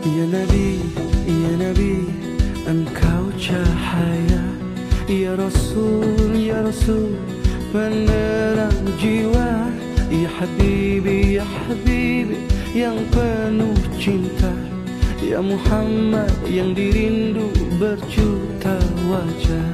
Ya Nabi, Engkau cahaya. Ya Rasul, penerang jiwa. Ya Habibi, yang penuh cinta. Ya Muhammad, yang dirindu berjuta wajah.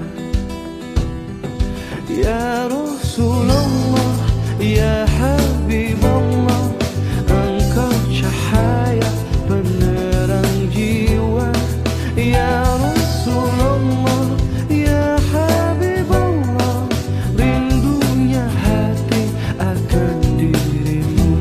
Ya Rasulullah, ya Habibullah, Engkau cahaya penerang jiwa. Ya Rasulullah, ya Habibullah, rindunya hati akan dirimu.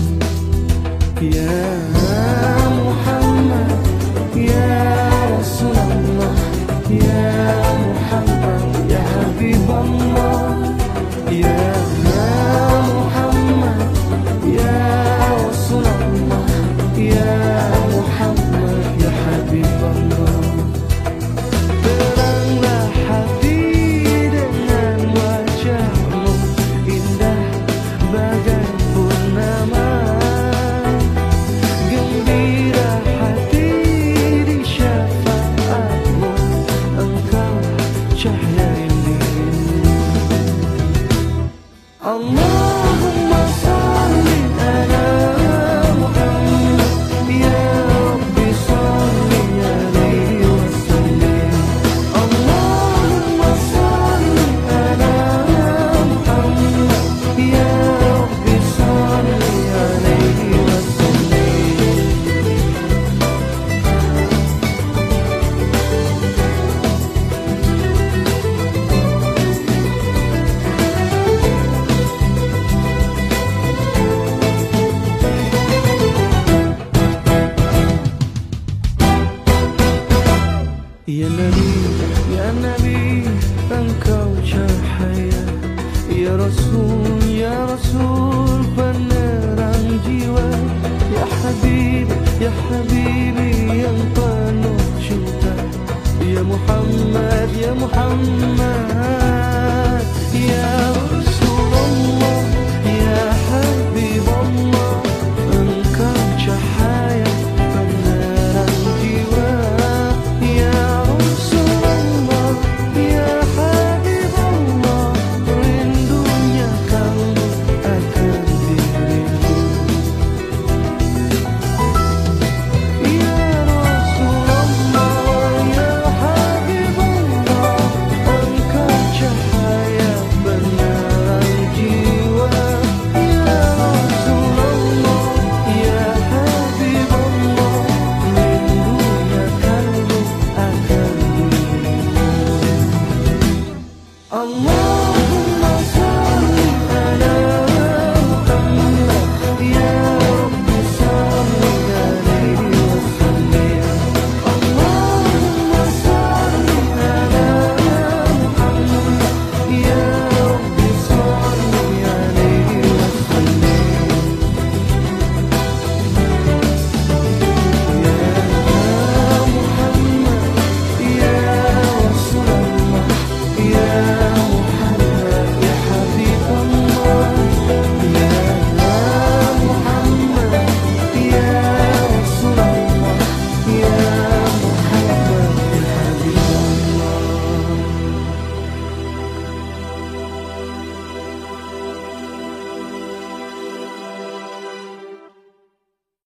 Ya Muhammad, ya Rasulullah, ya Muhammad, ya Habibullah, ya Muhammad, ya Rasulullah, ya Muhammad, ya Habibullah. Teranglah hati dengan wajahmu, indah bagai purnama. Gembira hati di syafaatmu, Engkau cahaya dirimu. Allahumma salli ala Muhammad, ya Rabbi salli alaihi wasallim. Allahumma salli ala Muhammad, ya Rabbi salli alaihi wasallim. Ya Nabi, Engkau cahaya. Ya Rasul, penerang jiwa. Ya Habibi, yang penuh cinta. Ya Muhammad, ya Rasulullah, ya Habibullah, Engkau cahaya penerang jiwa. Ya Rasulullah, ya Habibullah, rindunya kalbu akan dirimu. Ya Rasulullah, ya Habibullah, Engkau cahaya penerang jiwa. Ya Rasulullah, ya Habibullah, rindunya kalbu akan dirimu. Allahumma salli ala Muhammad, ya Rabbi salli alaihi wasallim. Allahumma salli ala Muhammad, ya Rabbi salli alaihi wasallim. Ya Muhammad, ya Rasulullah, ya